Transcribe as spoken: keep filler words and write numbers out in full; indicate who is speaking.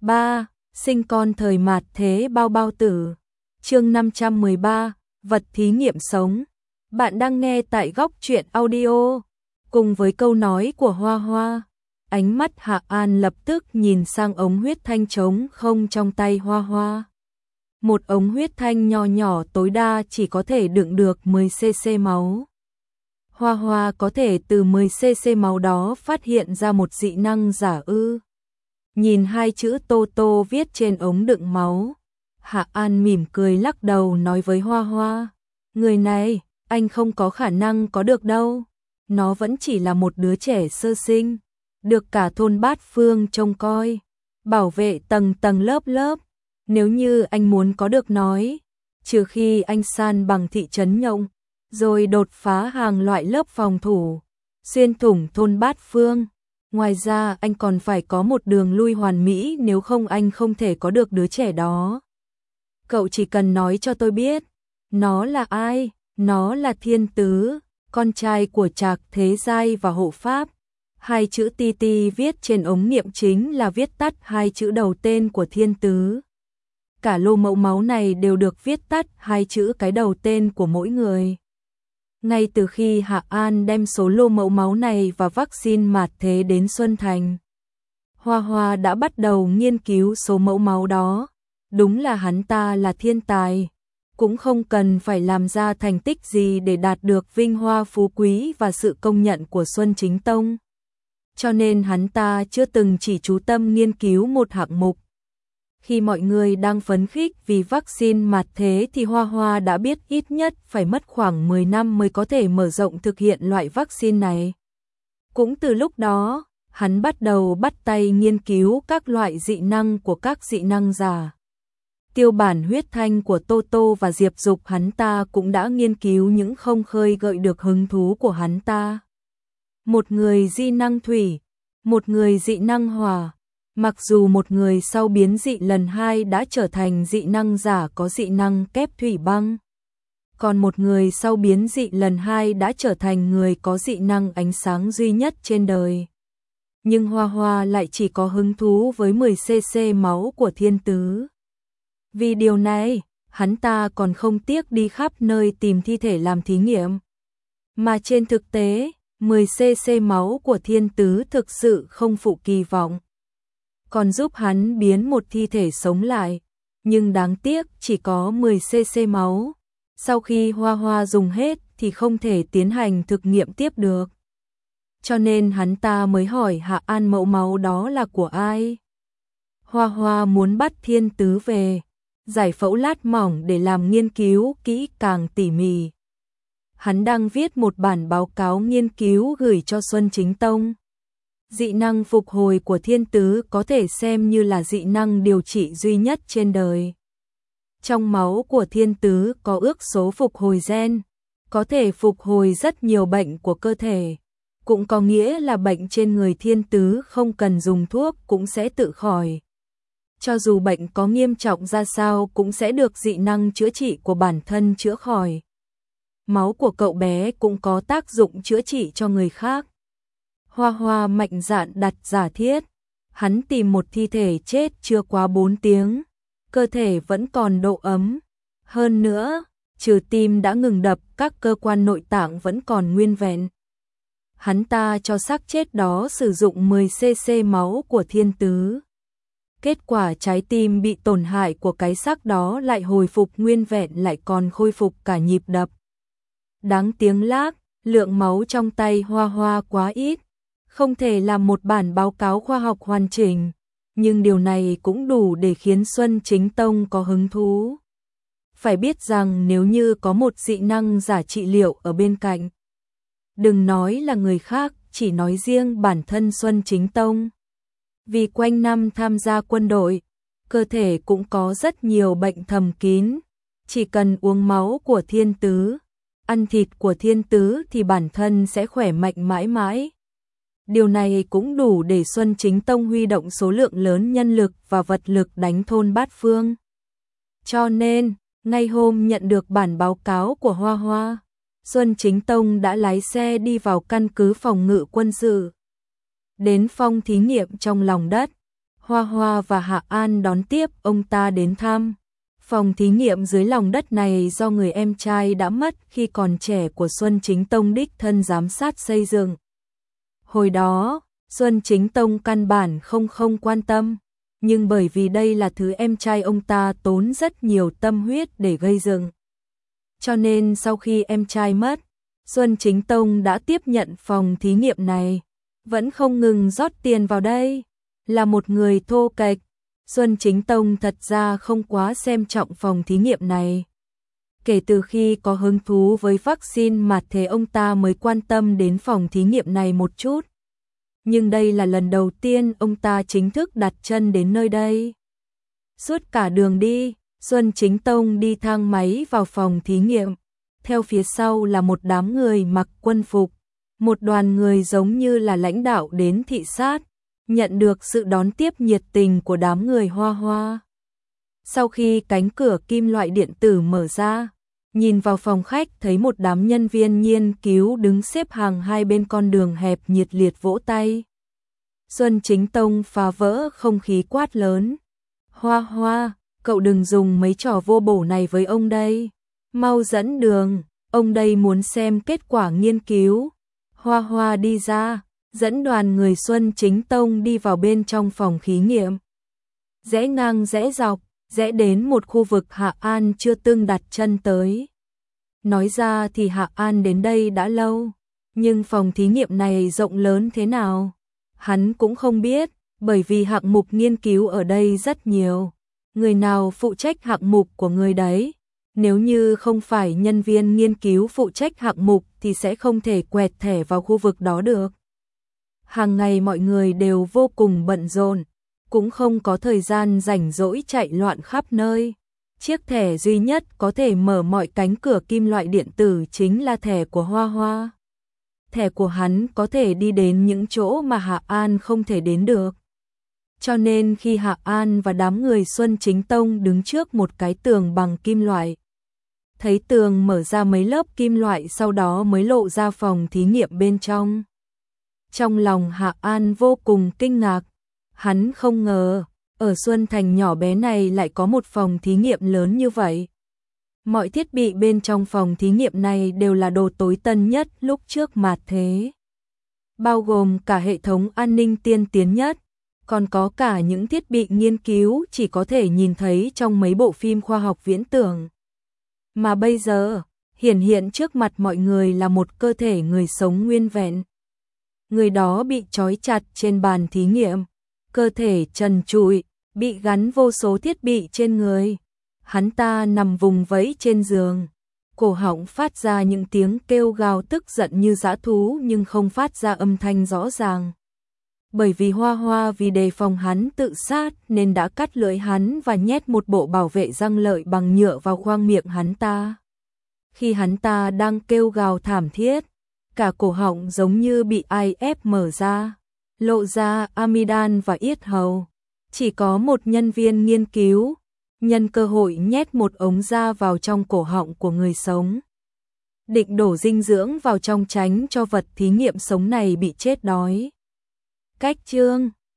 Speaker 1: ba. Sinh con thời mạt thế bao bao tử. Chương năm trăm mười ba, vật thí nghiệm sống. Bạn đang nghe tại Góc Truyện Audio. Cùng với câu nói của Hoa Hoa, ánh mắt Hạ An lập tức nhìn sang ống huyết thanh trống không trong tay Hoa Hoa. Một ống huyết thanh nho nhỏ tối đa chỉ có thể đựng được mười xê-xê máu. Hoa Hoa có thể từ mười xê-xê máu đó phát hiện ra một dị năng giả ư. Nhìn hai chữ Tô Tô viết trên ống đựng máu, Hạ An mỉm cười lắc đầu nói với Hoa Hoa, người này, anh không có khả năng có được đâu. Nó vẫn chỉ là một đứa trẻ sơ sinh, được cả thôn Bát Phương trông coi, bảo vệ tầng tầng lớp lớp. Nếu như anh muốn có được nói, trừ khi anh san bằng thị trấn Nhộng, rồi đột phá hàng loại lớp phòng thủ, xuyên thủng thôn Bát Phương. Ngoài ra anh còn phải có một đường lui hoàn mỹ, nếu không anh không thể có được đứa trẻ đó. Cậu chỉ cần nói cho tôi biết, nó là ai? Nó là Thiên Tứ, con trai của Trạc Thế Giai và Hộ Pháp. Hai chữ ti ti viết trên ống nghiệm chính là viết tắt hai chữ đầu tên của Thiên Tứ. Cả lô mẫu máu này đều được viết tắt hai chữ cái đầu tên của mỗi người. Ngay từ khi Hạ An đem số lô mẫu máu này và vaccine mạt thế đến Xuân Thành, Hoa Hoa đã bắt đầu nghiên cứu số mẫu máu đó. Đúng là hắn ta là thiên tài, cũng không cần phải làm ra thành tích gì để đạt được vinh hoa phú quý và sự công nhận của Xuân Chính Tông. Cho nên hắn ta chưa từng chỉ chú tâm nghiên cứu một hạng mục. Khi mọi người đang phấn khích vì vaccine mạt thế thì Hoa Hoa đã biết ít nhất phải mất khoảng mười năm mới có thể mở rộng thực hiện loại vaccine này. Cũng từ lúc đó, hắn bắt đầu bắt tay nghiên cứu các loại dị năng của các dị năng giả. Tiêu bản huyết thanh của Tô Tô và Diệp Dục hắn ta cũng đã nghiên cứu những không khơi gợi được hứng thú của hắn ta. Một người dị năng thủy, một người dị năng hỏa. Mặc dù một người sau biến dị lần hai đã trở thành dị năng giả có dị năng kép thủy băng, còn một người sau biến dị lần hai đã trở thành người có dị năng ánh sáng duy nhất trên đời. Nhưng Hoa Hoa lại chỉ có hứng thú với mười xê-xê máu của Thiên Tứ. Vì điều này, hắn ta còn không tiếc đi khắp nơi tìm thi thể làm thí nghiệm. Mà trên thực tế, mười xê-xê máu của Thiên Tứ thực sự không phụ kỳ vọng, còn giúp hắn biến một thi thể sống lại, nhưng đáng tiếc chỉ có mười xê-xê máu. Sau khi Hoa Hoa dùng hết thì không thể tiến hành thực nghiệm tiếp được. Cho nên hắn ta mới hỏi Hạ An mẫu máu đó là của ai. Hoa Hoa muốn bắt Thiên Tứ về, giải phẫu lát mỏng để làm nghiên cứu kỹ càng tỉ mỉ. Hắn đang viết một bản báo cáo nghiên cứu gửi cho Xuân Chính Tông. Dị năng phục hồi của Thiên Tứ có thể xem như là dị năng điều trị duy nhất trên đời. Trong máu của Thiên Tứ có ước số phục hồi gen, có thể phục hồi rất nhiều bệnh của cơ thể. Cũng có nghĩa là bệnh trên người Thiên Tứ không cần dùng thuốc cũng sẽ tự khỏi. Cho dù bệnh có nghiêm trọng ra sao cũng sẽ được dị năng chữa trị của bản thân chữa khỏi. Máu của cậu bé cũng có tác dụng chữa trị cho người khác. Hoa Hoa mạnh dạn đặt giả thiết, hắn tìm một thi thể chết chưa quá bốn tiếng, cơ thể vẫn còn độ ấm. Hơn nữa, trừ tim đã ngừng đập, các cơ quan nội tạng vẫn còn nguyên vẹn. Hắn ta cho xác chết đó sử dụng mười xê-xê máu của Thiên Tứ. Kết quả trái tim bị tổn hại của cái xác đó lại hồi phục nguyên vẹn, lại còn khôi phục cả nhịp đập. Đáng tiếng lác, lượng máu trong tay Hoa Hoa quá ít, không thể làm một bản báo cáo khoa học hoàn chỉnh, nhưng điều này cũng đủ để khiến Xuân Chính Tông có hứng thú. Phải biết rằng nếu như có một dị năng giả trị liệu ở bên cạnh, đừng nói là người khác, chỉ nói riêng bản thân Xuân Chính Tông. Vì quanh năm tham gia quân đội, cơ thể cũng có rất nhiều bệnh thầm kín, chỉ cần uống máu của Thiên Tứ, ăn thịt của Thiên Tứ thì bản thân sẽ khỏe mạnh mãi mãi. Điều này cũng đủ để Xuân Chính Tông huy động số lượng lớn nhân lực và vật lực đánh thôn Bát Phương. Cho nên, ngay hôm nhận được bản báo cáo của Hoa Hoa, Xuân Chính Tông đã lái xe đi vào căn cứ phòng ngự quân sự. Đến phòng thí nghiệm trong lòng đất, Hoa Hoa và Hạ An đón tiếp ông ta đến thăm. Phòng thí nghiệm dưới lòng đất này do người em trai đã mất khi còn trẻ của Xuân Chính Tông đích thân giám sát xây dựng. Hồi đó, Xuân Chính Tông căn bản không không quan tâm, nhưng bởi vì đây là thứ em trai ông ta tốn rất nhiều tâm huyết để gây dựng. Cho nên sau khi em trai mất, Xuân Chính Tông đã tiếp nhận phòng thí nghiệm này, vẫn không ngừng rót tiền vào đây. Là một người thô kệch, Xuân Chính Tông thật ra không quá xem trọng phòng thí nghiệm này. Kể từ khi có hứng thú với vaccine mà thế ông ta mới quan tâm đến phòng thí nghiệm này một chút. Nhưng đây là lần đầu tiên ông ta chính thức đặt chân đến nơi đây. Suốt cả đường đi, Xuân Chính Tông đi thang máy vào phòng thí nghiệm. Theo phía sau là một đám người mặc quân phục, một đoàn người giống như là lãnh đạo đến thị sát, nhận được sự đón tiếp nhiệt tình của đám người Hoa Hoa. Sau khi cánh cửa kim loại điện tử mở ra, nhìn vào phòng khách thấy một đám nhân viên nghiên cứu đứng xếp hàng hai bên con đường hẹp nhiệt liệt vỗ tay. Xuân Chính Tông phá vỡ không khí quát lớn. Hoa Hoa, cậu đừng dùng mấy trò vô bổ này với ông đây. Mau dẫn đường, ông đây muốn xem kết quả nghiên cứu. Hoa Hoa đi ra, dẫn đoàn người Xuân Chính Tông đi vào bên trong phòng thí nghiệm. Rẽ ngang rẽ dọc, rẽ đến một khu vực Hạ An chưa từng đặt chân tới. Nói ra thì Hạ An đến đây đã lâu, nhưng phòng thí nghiệm này rộng lớn thế nào, hắn cũng không biết, bởi vì hạng mục nghiên cứu ở đây rất nhiều. Người nào phụ trách hạng mục của người đấy, nếu như không phải nhân viên nghiên cứu phụ trách hạng mục thì sẽ không thể quẹt thẻ vào khu vực đó được. Hàng ngày mọi người đều vô cùng bận rộn, cũng không có thời gian rảnh rỗi chạy loạn khắp nơi. Chiếc thẻ duy nhất có thể mở mọi cánh cửa kim loại điện tử chính là thẻ của Hoa Hoa. Thẻ của hắn có thể đi đến những chỗ mà Hạ An không thể đến được. Cho nên khi Hạ An và đám người Xuân Chính Tông đứng trước một cái tường bằng kim loại, thấy tường mở ra mấy lớp kim loại sau đó mới lộ ra phòng thí nghiệm bên trong. Trong lòng Hạ An vô cùng kinh ngạc, hắn không ngờ, ở Xuân Thành nhỏ bé này lại có một phòng thí nghiệm lớn như vậy. Mọi thiết bị bên trong phòng thí nghiệm này đều là đồ tối tân nhất lúc trước mạt thế. Bao gồm cả hệ thống an ninh tiên tiến nhất, còn có cả những thiết bị nghiên cứu chỉ có thể nhìn thấy trong mấy bộ phim khoa học viễn tưởng. Mà bây giờ, hiển hiện trước mặt mọi người là một cơ thể người sống nguyên vẹn. Người đó bị trói chặt trên bàn thí nghiệm, cơ thể trần trụi, bị gắn vô số thiết bị trên người. Hắn ta nằm vùng vẫy trên giường, cổ họng phát ra những tiếng kêu gào tức giận như dã thú nhưng không phát ra âm thanh rõ ràng. Bởi vì Hoa Hoa vì đề phòng hắn tự sát nên đã cắt lưỡi hắn và nhét một bộ bảo vệ răng lợi bằng nhựa vào khoang miệng hắn ta. Khi hắn ta đang kêu gào thảm thiết, cả cổ họng giống như bị ai ép mở ra, lộ ra amidan và yết hầu. Chỉ có một nhân viên nghiên cứu, nhân cơ hội nhét một ống da vào trong cổ họng của người sống. Định đổ dinh dưỡng vào trong tránh cho vật thí nghiệm sống này bị chết đói. Cách chương